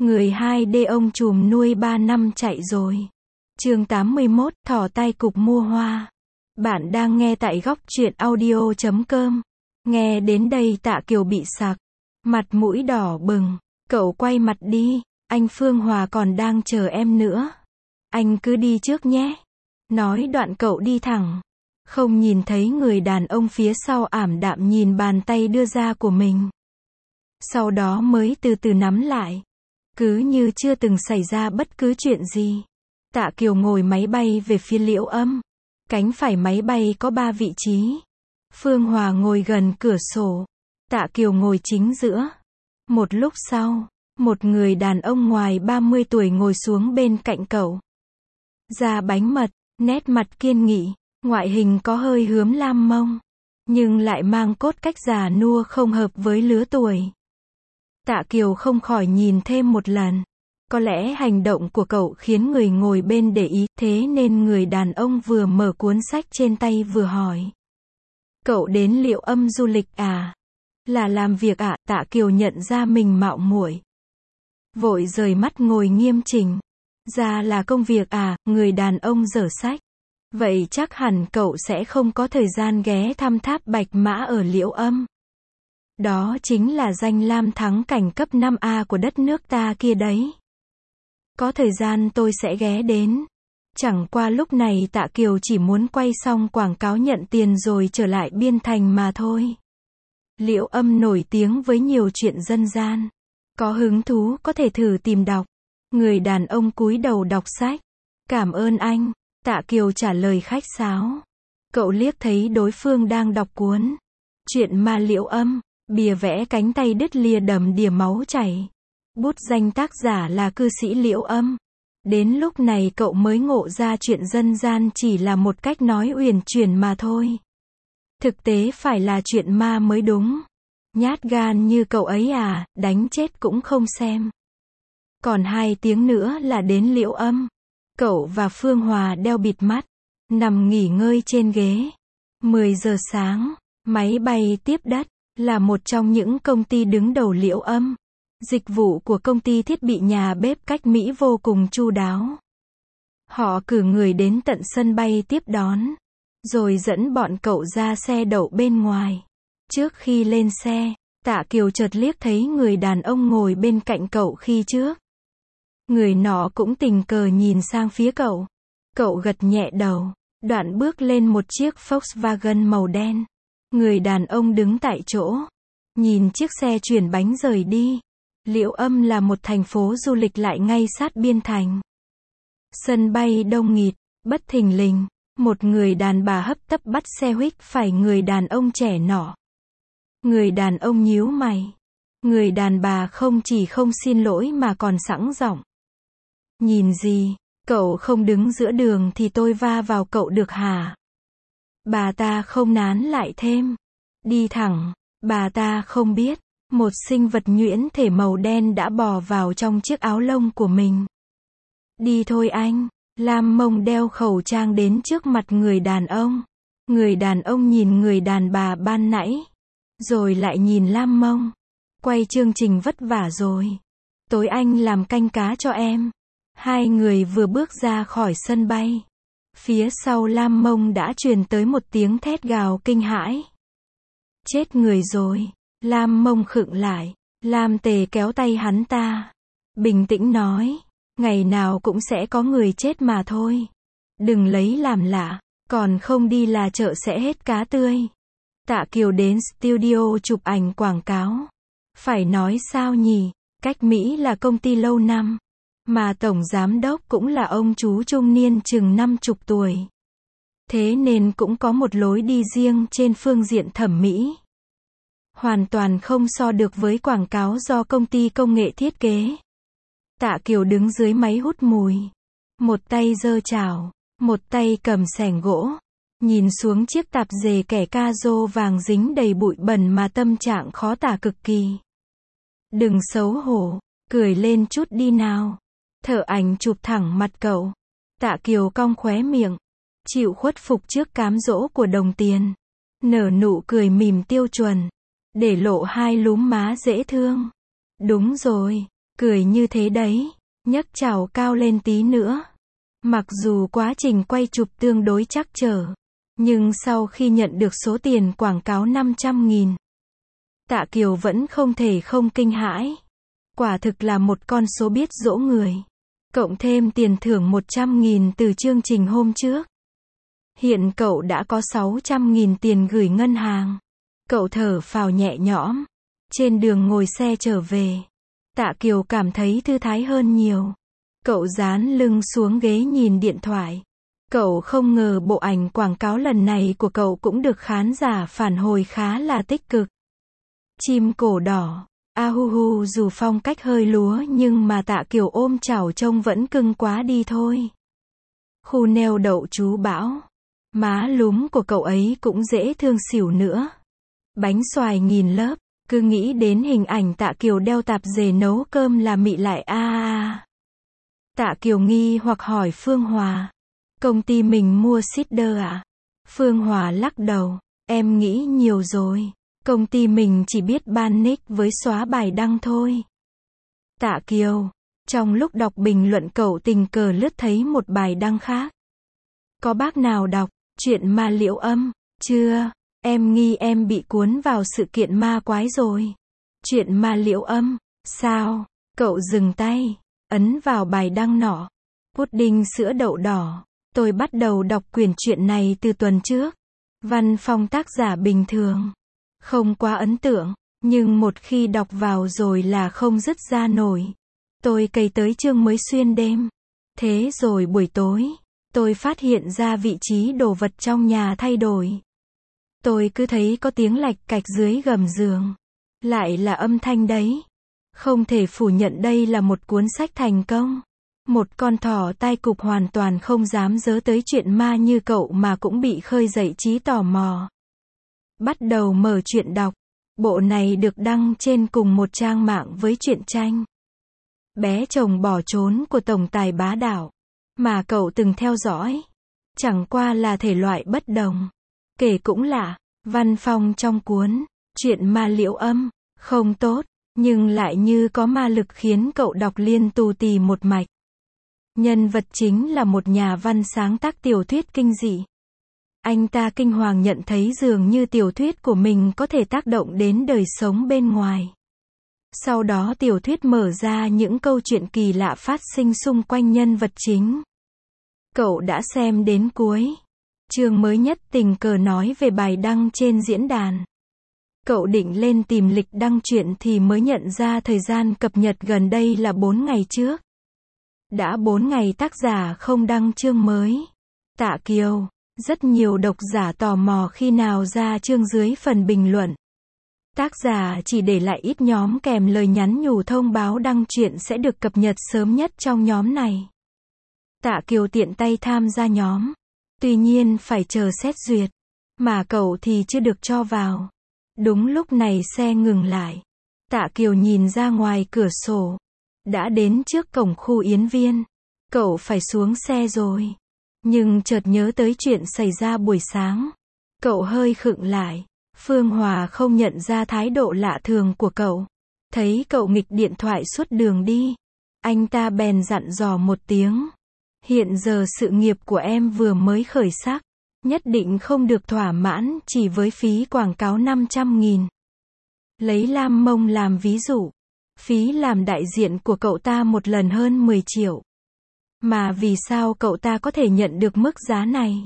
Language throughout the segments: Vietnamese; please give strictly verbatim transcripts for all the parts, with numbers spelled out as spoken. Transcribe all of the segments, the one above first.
Người hai d ông trùm nuôi ba năm chạy rồi. Chương tám mươi mốt, thỏ tay cục mua hoa. Bạn đang nghe tại góc truyện audio chấm com. Nghe đến đây Tạ Kiều bị sặc. Mặt mũi đỏ bừng. Cậu quay mặt đi. Anh Phương Hòa còn đang chờ em nữa. Anh cứ đi trước nhé. Nói đoạn cậu đi thẳng. Không nhìn thấy người đàn ông phía sau ảm đạm nhìn bàn tay đưa ra của mình. Sau đó mới từ từ nắm lại. Cứ như chưa từng xảy ra bất cứ chuyện gì. Tạ Kiều ngồi máy bay về phía Liễu Âm. Cánh phải máy bay có ba vị trí. Phương Hòa ngồi gần cửa sổ. Tạ Kiều ngồi chính giữa. Một lúc sau, một người đàn ông ngoài ba mươi tuổi ngồi xuống bên cạnh cậu. Da bánh mật, nét mặt kiên nghị, ngoại hình có hơi hướm lam mông, nhưng lại mang cốt cách già nua không hợp với lứa tuổi. Tạ Kiều không khỏi nhìn thêm một lần. Có lẽ hành động của cậu khiến người ngồi bên để ý, thế nên người đàn ông vừa mở cuốn sách trên tay vừa hỏi. Cậu đến Liễu Âm du lịch à? Là làm việc ạ? À? Tạ Kiều nhận ra mình mạo muội. Vội rời mắt ngồi nghiêm chỉnh. Ra là công việc à? Người đàn ông giở sách. Vậy chắc hẳn cậu sẽ không có thời gian ghé thăm tháp Bạch Mã ở Liễu Âm. Đó chính là danh lam thắng cảnh cấp năm A của đất nước ta kia đấy. Có thời gian tôi sẽ ghé đến. Chẳng qua lúc này Tạ Kiều chỉ muốn quay xong quảng cáo nhận tiền rồi trở lại Biên Thành mà thôi. Liễu Âm nổi tiếng với nhiều chuyện dân gian. Có hứng thú có thể thử tìm đọc. Người đàn ông cúi đầu đọc sách. Cảm ơn anh. Tạ Kiều trả lời khách sáo. Cậu liếc thấy đối phương đang đọc cuốn Chuyện ma Liễu Âm. Bìa vẽ cánh tay đứt lìa đầm đìa máu chảy. Bút danh tác giả là cư sĩ Liễu Âm. Đến lúc này cậu mới ngộ ra chuyện dân gian chỉ là một cách nói uyển chuyển mà thôi. Thực tế phải là chuyện ma mới đúng. Nhát gan như cậu ấy à, đánh chết cũng không xem. Còn hai tiếng nữa là đến Liễu Âm. Cậu và Phương Hòa đeo bịt mắt, nằm nghỉ ngơi trên ghế. mười giờ sáng, máy bay tiếp đất, là một trong những công ty đứng đầu Liễu Âm. Dịch vụ của công ty thiết bị nhà bếp cách Mỹ vô cùng chu đáo. Họ cử người đến tận sân bay tiếp đón, rồi dẫn bọn cậu ra xe đậu bên ngoài. Trước khi lên xe, Tạ Kiều chợt liếc thấy người đàn ông ngồi bên cạnh cậu khi trước. Người nọ cũng tình cờ nhìn sang phía cậu. Cậu gật nhẹ đầu, đoạn bước lên một chiếc Volkswagen màu đen. Người đàn ông đứng tại chỗ, nhìn chiếc xe chuyển bánh rời đi. Liễu Âm là một thành phố du lịch lại ngay sát Biên Thành. Sân bay đông nghịt, bất thình lình, một người đàn bà hấp tấp bắt xe huých phải người đàn ông trẻ nọ. Người đàn ông nhíu mày. Người đàn bà không chỉ không xin lỗi mà còn sẵn giọng. Nhìn gì, cậu không đứng giữa đường thì tôi va vào cậu được hả? Bà ta không nán lại thêm. Đi thẳng, bà ta không biết. Một sinh vật nhuyễn thể màu đen đã bò vào trong chiếc áo lông của mình. Đi thôi anh. Lam mông đeo khẩu trang đến trước mặt người đàn ông. Người đàn ông nhìn người đàn bà ban nãy, rồi lại nhìn Lam mông. Quay chương trình vất vả rồi. Tối anh làm canh cá cho em. Hai người vừa bước ra khỏi sân bay. Phía sau Lam mông đã truyền tới một tiếng thét gào kinh hãi. Chết người rồi. Lam mông khựng lại. Lam tề kéo tay hắn ta. Bình tĩnh nói. Ngày nào cũng sẽ có người chết mà thôi. Đừng lấy làm lạ. Còn không đi là chợ sẽ hết cá tươi. Tạ Kiều đến studio chụp ảnh quảng cáo. Phải nói sao nhỉ? Cách Mỹ là công ty lâu năm. Mà tổng giám đốc cũng là ông chú trung niên chừng năm chục tuổi. Thế nên cũng có một lối đi riêng trên phương diện thẩm mỹ. Hoàn toàn không so được với quảng cáo do công ty công nghệ thiết kế. Tạ Kiều đứng dưới máy hút mùi. Một tay giơ chảo, một tay cầm xẻng gỗ. Nhìn xuống chiếc tạp dề kẻ ca rô vàng dính đầy bụi bẩn mà tâm trạng khó tả cực kỳ. Đừng xấu hổ, cười lên chút đi nào. Thợ ảnh chụp thẳng mặt cậu. Tạ Kiều cong khóe miệng, chịu khuất phục trước cám dỗ của đồng tiền. Nở nụ cười mỉm tiêu chuẩn, để lộ hai lúm má dễ thương. Đúng rồi, Cười như thế đấy, nhấc chảo cao lên tí nữa. Mặc dù quá trình quay chụp tương đối trắc trở, nhưng sau khi nhận được số tiền quảng cáo năm trăm nghìn, Tạ Kiều vẫn không thể không kinh hãi. Quả thực là một con số biết dỗ người. Cộng thêm tiền thưởng một trăm nghìn từ chương trình hôm trước. Hiện cậu đã có sáu trăm nghìn tiền gửi ngân hàng. Cậu thở phào nhẹ nhõm. Trên đường ngồi xe trở về, Tạ Kiều cảm thấy thư thái hơn nhiều. Cậu dán lưng xuống ghế nhìn điện thoại. Cậu không ngờ bộ ảnh quảng cáo lần này của cậu cũng được khán giả phản hồi khá là tích cực. Chim cổ đỏ, a hu hu, dù phong cách hơi lúa nhưng mà Tạ Kiều ôm chảo trông vẫn cưng quá đi thôi. Khu neo đậu chú Bão, má lúm của cậu ấy cũng dễ thương xỉu nữa. Bánh xoài nghìn lớp, cứ nghĩ đến hình ảnh Tạ Kiều đeo tạp dề nấu cơm là mị lại a a. Tạ Kiều nghi hoặc hỏi Phương Hòa, công ty mình mua seeder à? Phương Hòa lắc đầu, em nghĩ nhiều rồi. Công ty mình chỉ biết ban nick với xóa bài đăng thôi. Tạ Kiều, trong lúc đọc bình luận cậu tình cờ lướt thấy một bài đăng khác. Có bác nào đọc chuyện ma Liễu Âm chưa? Em nghi em bị cuốn vào sự kiện ma quái rồi. Chuyện ma Liễu Âm, sao? Cậu dừng tay, ấn vào bài đăng nọ. Pudding sữa đậu đỏ. Tôi bắt đầu đọc quyển truyện này từ tuần trước. Văn phong tác giả bình thường. Không quá ấn tượng, nhưng một khi đọc vào rồi là không dứt ra nổi. Tôi cày tới chương mới xuyên đêm. Thế rồi buổi tối, tôi phát hiện ra vị trí đồ vật trong nhà thay đổi. Tôi cứ thấy có tiếng lạch cạch dưới gầm giường. Lại là âm thanh đấy. Không thể phủ nhận đây là một cuốn sách thành công. Một con thỏ tai cụp hoàn toàn không dám dớ tới chuyện ma như cậu mà cũng bị khơi dậy trí tò mò. Bắt đầu mở truyện đọc. Bộ này được đăng trên cùng một trang mạng với truyện tranh Bé chồng bỏ trốn của tổng tài bá đạo, mà cậu từng theo dõi. Chẳng qua là thể loại bất đồng. Kể cũng lạ, văn phong trong cuốn Chuyện ma Liễu Âm không tốt, nhưng lại như có ma lực khiến cậu đọc liên tù tì một mạch. Nhân vật chính là một nhà văn sáng tác tiểu thuyết kinh dị. Anh ta kinh hoàng nhận thấy dường như tiểu thuyết của mình có thể tác động đến đời sống bên ngoài. Sau đó tiểu thuyết mở ra những câu chuyện kỳ lạ phát sinh xung quanh nhân vật chính. Cậu đã xem đến cuối. Chương mới nhất tình cờ nói về bài đăng trên diễn đàn. Cậu định lên tìm lịch đăng truyện thì mới nhận ra thời gian cập nhật gần đây là bốn ngày trước. Đã bốn ngày tác giả không đăng chương mới. Tạ Kiều, rất nhiều độc giả tò mò khi nào ra chương dưới phần bình luận. Tác giả chỉ để lại ít nhóm kèm lời nhắn nhủ thông báo đăng truyện sẽ được cập nhật sớm nhất trong nhóm này. Tạ Kiều tiện tay tham gia nhóm. Tuy nhiên phải chờ xét duyệt. Mà cậu thì chưa được cho vào. Đúng lúc này xe ngừng lại. Tạ Kiều nhìn ra ngoài cửa sổ. Đã đến trước cổng khu Yến Viên. Cậu phải xuống xe rồi. Nhưng chợt nhớ tới chuyện xảy ra buổi sáng. Cậu hơi khựng lại. Phương Hòa không nhận ra thái độ lạ thường của cậu. Thấy cậu nghịch điện thoại suốt đường đi. Anh ta bèn dặn dò một tiếng. Hiện giờ sự nghiệp của em vừa mới khởi sắc. Nhất định không được thỏa mãn chỉ với phí quảng cáo năm trăm nghìn. Lấy Lam Mông làm ví dụ. Phí làm đại diện của cậu ta một lần hơn mười triệu. Mà vì sao cậu ta có thể nhận được mức giá này?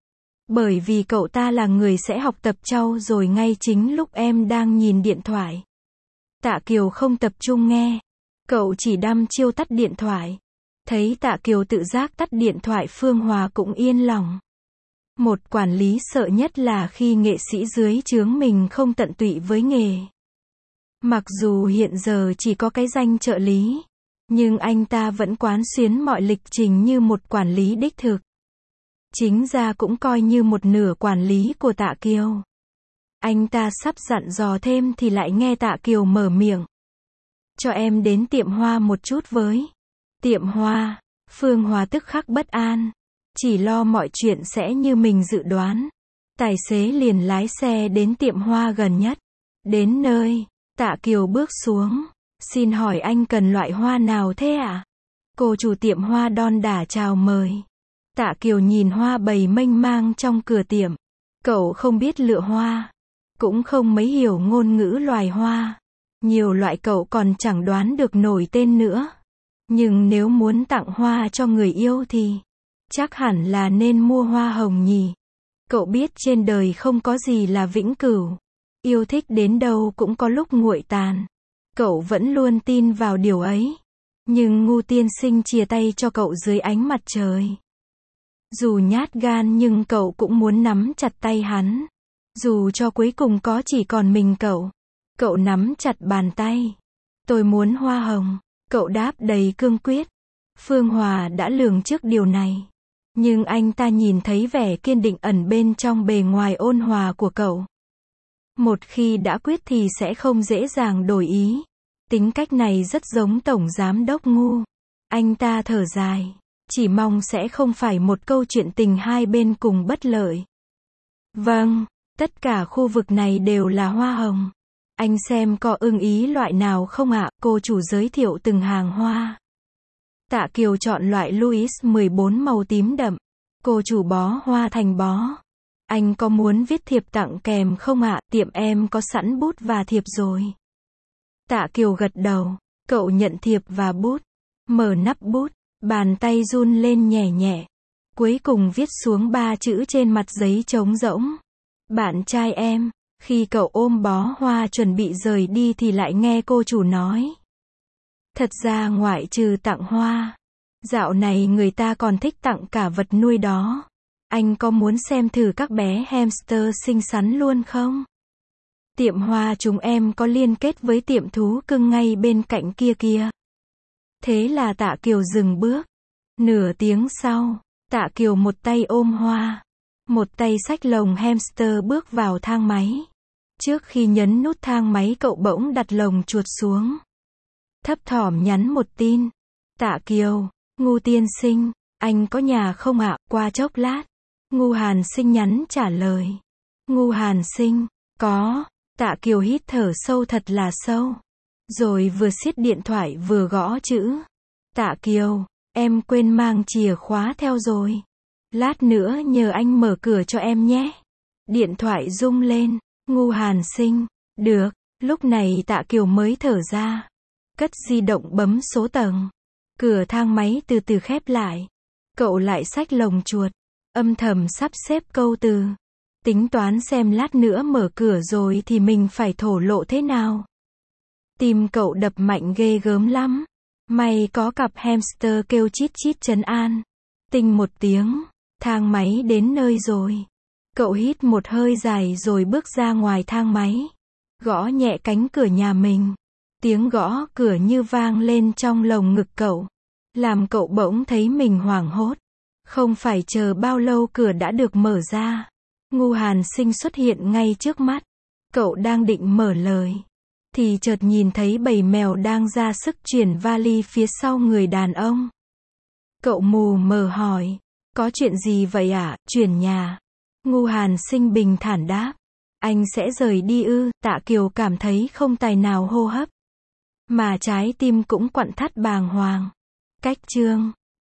Bởi vì cậu ta là người sẽ học tập trau dồi ngay chính lúc em đang nhìn điện thoại. Tạ Kiều không tập trung nghe. Cậu chỉ đăm chiêu tắt điện thoại. Thấy Tạ Kiều tự giác tắt điện thoại, Phương Hòa cũng yên lòng. Một quản lý sợ nhất là khi nghệ sĩ dưới trướng mình không tận tụy với nghề. Mặc dù hiện giờ chỉ có cái danh trợ lý, nhưng anh ta vẫn quán xuyến mọi lịch trình như một quản lý đích thực. Chính ra cũng coi như một nửa quản lý của Tạ Kiều. Anh ta sắp dặn dò thêm thì lại nghe Tạ Kiều mở miệng. Cho em đến tiệm hoa một chút với. Tiệm hoa, Phương Hòa tức khắc bất an. Chỉ lo mọi chuyện sẽ như mình dự đoán. Tài xế liền lái xe đến tiệm hoa gần nhất. Đến nơi, Tạ Kiều bước xuống. Xin hỏi anh cần loại hoa nào thế ạ? Cô chủ tiệm hoa đon đả chào mời. Tạ Kiều nhìn hoa bầy mênh mang trong cửa tiệm. Cậu không biết lựa hoa, cũng không mấy hiểu ngôn ngữ loài hoa. Nhiều loại cậu còn chẳng đoán được nổi tên nữa. Nhưng nếu muốn tặng hoa cho người yêu thì chắc hẳn là nên mua hoa hồng nhỉ. Cậu biết trên đời không có gì là vĩnh cửu. Yêu thích đến đâu cũng có lúc nguội tàn. Cậu vẫn luôn tin vào điều ấy. Nhưng ngu tiên sinh chia tay cho cậu dưới ánh mặt trời. Dù nhát gan nhưng cậu cũng muốn nắm chặt tay hắn. Dù cho cuối cùng có chỉ còn mình cậu. Cậu nắm chặt bàn tay. Tôi muốn hoa hồng. Cậu đáp đầy cương quyết. Phương Hòa đã lường trước điều này. Nhưng anh ta nhìn thấy vẻ kiên định ẩn bên trong bề ngoài ôn hòa của cậu. Một khi đã quyết thì sẽ không dễ dàng đổi ý. Tính cách này rất giống Tổng Giám đốc Ngu. Anh ta thở dài. Chỉ mong sẽ không phải một câu chuyện tình hai bên cùng bất lợi. Vâng, tất cả khu vực này đều là hoa hồng. Anh xem có ưng ý loại nào không ạ? Cô chủ giới thiệu từng hàng hoa. Tạ Kiều chọn loại Louis mười bốn màu tím đậm. Cô chủ bó hoa thành bó. Anh có muốn viết thiệp tặng kèm không ạ? Tiệm em có sẵn bút và thiệp rồi. Tạ Kiều gật đầu. Cậu nhận thiệp và bút. Mở nắp bút. Bàn tay run lên nhẹ nhẹ. Cuối cùng viết xuống ba chữ trên mặt giấy trống rỗng. Bạn trai em. Khi cậu ôm bó hoa chuẩn bị rời đi thì lại nghe cô chủ nói. Thật ra ngoại trừ tặng hoa, dạo này người ta còn thích tặng cả vật nuôi đó. Anh có muốn xem thử các bé hamster xinh xắn luôn không? Tiệm hoa chúng em có liên kết với tiệm thú cưng ngay bên cạnh kia kia. Thế là Tạ Kiều dừng bước. Nửa tiếng sau, Tạ Kiều một tay ôm hoa, một tay xách lồng hamster bước vào thang máy. Trước khi nhấn nút thang máy cậu bỗng đặt lồng chuột xuống. Thấp thỏm nhắn một tin. Tạ Kiều, Ngu tiên sinh, anh có nhà không ạ? Qua chốc lát, Ngu Hàn Sinh nhắn trả lời. Ngu Hàn Sinh, có. Tạ Kiều hít thở sâu thật là sâu. Rồi vừa siết điện thoại vừa gõ chữ. Tạ Kiều, em quên mang chìa khóa theo rồi. Lát nữa nhờ anh mở cửa cho em nhé. Điện thoại rung lên. Ngu Hàn Sinh, được. Lúc này Tạ Kiều mới thở ra. Cất di động bấm số tầng. Cửa thang máy từ từ khép lại. Cậu lại xách lồng chuột. Âm thầm sắp xếp câu từ. Tính toán xem lát nữa mở cửa rồi thì mình phải thổ lộ thế nào. Tim cậu đập mạnh ghê gớm lắm. May có cặp hamster kêu chít chít trấn an. Tinh một tiếng, thang máy đến nơi rồi. Cậu hít một hơi dài rồi bước ra ngoài thang máy. Gõ nhẹ cánh cửa nhà mình. Tiếng gõ cửa như vang lên trong lồng ngực cậu. Làm cậu bỗng thấy mình hoảng hốt. Không phải chờ bao lâu cửa đã được mở ra. Ngu Hàn Sinh xuất hiện ngay trước mắt. Cậu đang định mở lời. Thì chợt nhìn thấy bầy mèo đang ra sức chuyển vali phía sau người đàn ông. Cậu mù mờ hỏi. Có chuyện gì vậy ạ? À? Chuyển nhà. Ngu Hàn Sinh bình thản đáp. Anh sẽ rời đi ư? Tạ Kiều cảm thấy không tài nào hô hấp. Mà trái tim cũng quặn thắt bàng hoàng. Cách chương